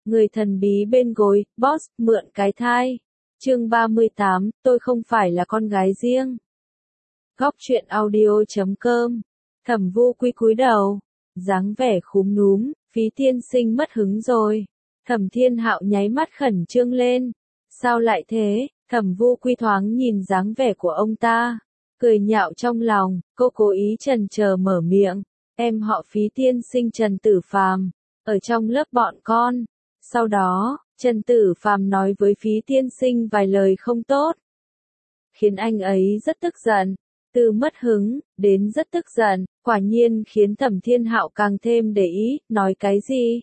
Người thần bí bên gối, boss, mượn cái thai. Chương 38, tôi không phải là con gái riêng. Góc truyện audio.com. Thẩm Vô Quy cúi đầu, dáng vẻ khúm núm, Phí tiên sinh mất hứng rồi. Thẩm Thiên Hạo nháy mắt khẩn trương lên. Sao lại thế? Thẩm Vô Quy thoáng nhìn dáng vẻ của ông ta, cười nhạo trong lòng, cô cố ý chần chờ mở miệng. Em họ Phí tiên sinh Trần Tử Phàm, ở trong lớp bọn con. Sau đó, Trần Tử Phàm nói với Phí tiên sinh vài lời không tốt, khiến anh ấy rất tức giận. Từ mất hứng, đến rất tức giận, quả nhiên khiến Thẩm Thiên Hạo càng thêm để ý, nói cái gì?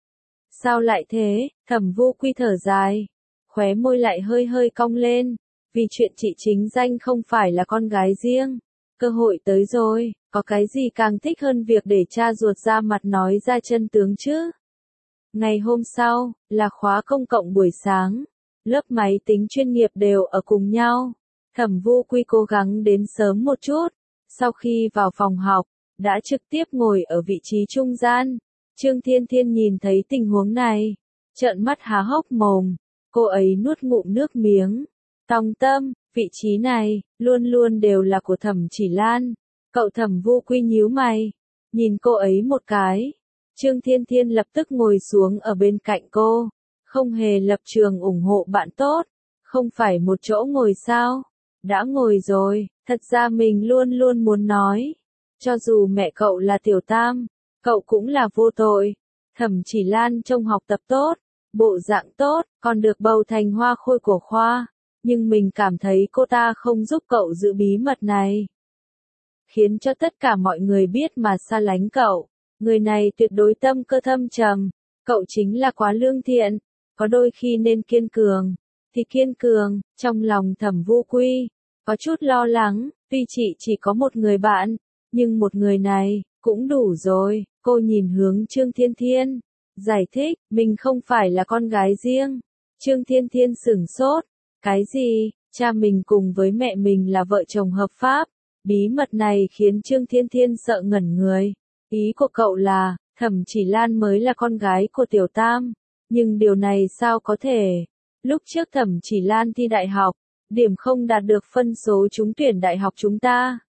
Sao lại thế? Thẩm Vô Quy thở dài, khóe môi lại hơi hơi cong lên, vì chuyện chị chính danh không phải là con gái riêng. Cơ hội tới rồi, có cái gì càng thích hơn việc để cha ruột ra mặt nói ra chân tướng chứ? Ngày hôm sau, là khóa công cộng buổi sáng, lớp máy tính chuyên nghiệp đều ở cùng nhau. Thẩm Vô Quy cố gắng đến sớm một chút, sau khi vào phòng học, đã trực tiếp ngồi ở vị trí trung gian. Trương Thiên Thiên nhìn thấy tình huống này, trợn mắt há hốc mồm, cô ấy nuốt ngụm nước miếng. Tòng Tâm, vị trí này, luôn luôn đều là của Thẩm Chỉ Lan. Cậu Thẩm Vô Quy nhíu mày, nhìn cô ấy một cái. Trương Thiên Thiên lập tức ngồi xuống ở bên cạnh cô, không hề lập trường ủng hộ bạn tốt, không phải một chỗ ngồi sao? Đã ngồi rồi, thật ra mình luôn luôn muốn nói, cho dù mẹ cậu là tiểu tam, cậu cũng là vô tội. Thẩm Chỉ Lan trông học tập tốt, bộ dạng tốt, còn được bầu thành hoa khôi của khoa, nhưng mình cảm thấy cô ta không giúp cậu giữ bí mật này, khiến cho tất cả mọi người biết mà xa lánh cậu. Người này tuyệt đối tâm cơ thâm trầm, cậu chính là quá lương thiện, có đôi khi nên kiên cường, thì kiên cường. Trong lòng Thẩm Vô Quy có chút lo lắng, tuy chị chỉ có một người bạn, nhưng một người này cũng đủ rồi. Cô nhìn hướng Trương Thiên Thiên, giải thích, mình không phải là con gái riêng. Trương Thiên Thiên sửng sốt, cái gì? Cha mình cùng với mẹ mình là vợ chồng hợp pháp. Bí mật này khiến Trương Thiên Thiên sợ ngẩn người. Ý của cậu là, Thẩm Chỉ Lan mới là con gái của tiểu tam, nhưng điều này sao có thể? Lúc trước Thẩm Chỉ Lan thi đại học, điểm không đạt được phân số trúng tuyển đại học chúng ta.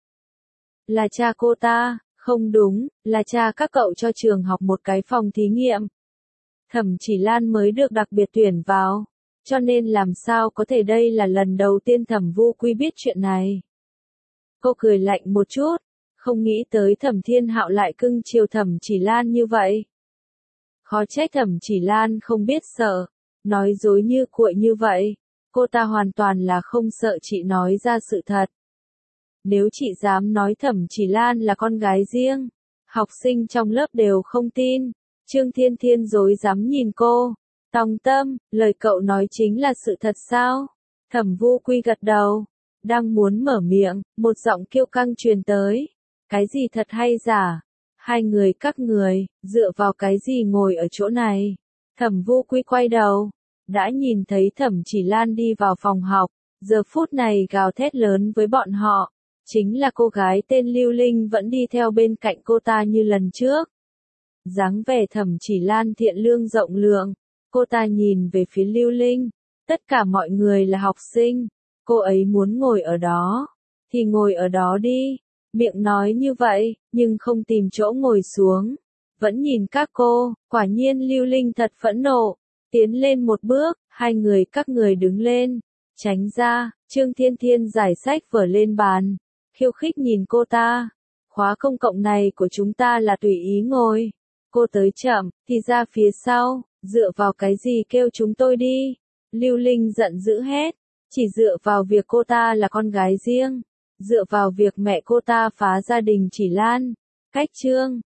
Là cha cô ta, không đúng, là cha các cậu cho trường học một cái phòng thí nghiệm. Thẩm Chỉ Lan mới được đặc biệt tuyển vào, cho nên làm sao có thể? Đây là lần đầu tiên Thẩm Vô Quy biết chuyện này. Cô cười lạnh một chút, không nghĩ tới Thẩm Thiên Hạo lại cưng chiều Thẩm Chỉ Lan như vậy. Khó trách Thẩm Chỉ Lan không biết sợ, nói dối như cuội như vậy. Cô ta hoàn toàn là không sợ chị nói ra sự thật. Nếu chị dám nói Thẩm Chỉ Lan là con gái riêng, học sinh trong lớp đều không tin. Trương Thiên Thiên rối rắm nhìn cô. Tòng Tâm, lời cậu nói chính là sự thật sao? Thẩm Vô Quy gật đầu, đang muốn mở miệng, một giọng kiêu căng truyền tới. Cái gì thật hay giả? Hai người các người, dựa vào cái gì ngồi ở chỗ này? Thẩm Vô Quy quay đầu, đã nhìn thấy Thẩm Chỉ Lan đi vào phòng học, giờ phút này gào thét lớn với bọn họ. Chính là cô gái tên Lưu Linh vẫn đi theo bên cạnh cô ta như lần trước. Dáng vẻ Thẩm Chỉ Lan thiện lương rộng lượng, cô ta nhìn về phía Lưu Linh. Tất cả mọi người là học sinh, cô ấy muốn ngồi ở đó, thì ngồi ở đó đi. Miệng nói như vậy, nhưng không tìm chỗ ngồi xuống. Vẫn nhìn các cô, quả nhiên Lưu Linh thật phẫn nộ. Tiến lên một bước, hai người các người đứng lên. Tránh ra, Trương Thiên Thiên giải sách vở lên bàn. Khiêu khích nhìn cô ta. Khóa công cộng này của chúng ta là tùy ý ngồi. Cô tới chậm, thì ra phía sau, dựa vào cái gì kêu chúng tôi đi. Lưu Linh giận dữ hét. Chỉ dựa vào việc cô ta là con gái riêng. Dựa vào việc mẹ cô ta phá gia đình Chỉ Lan. Cách Trương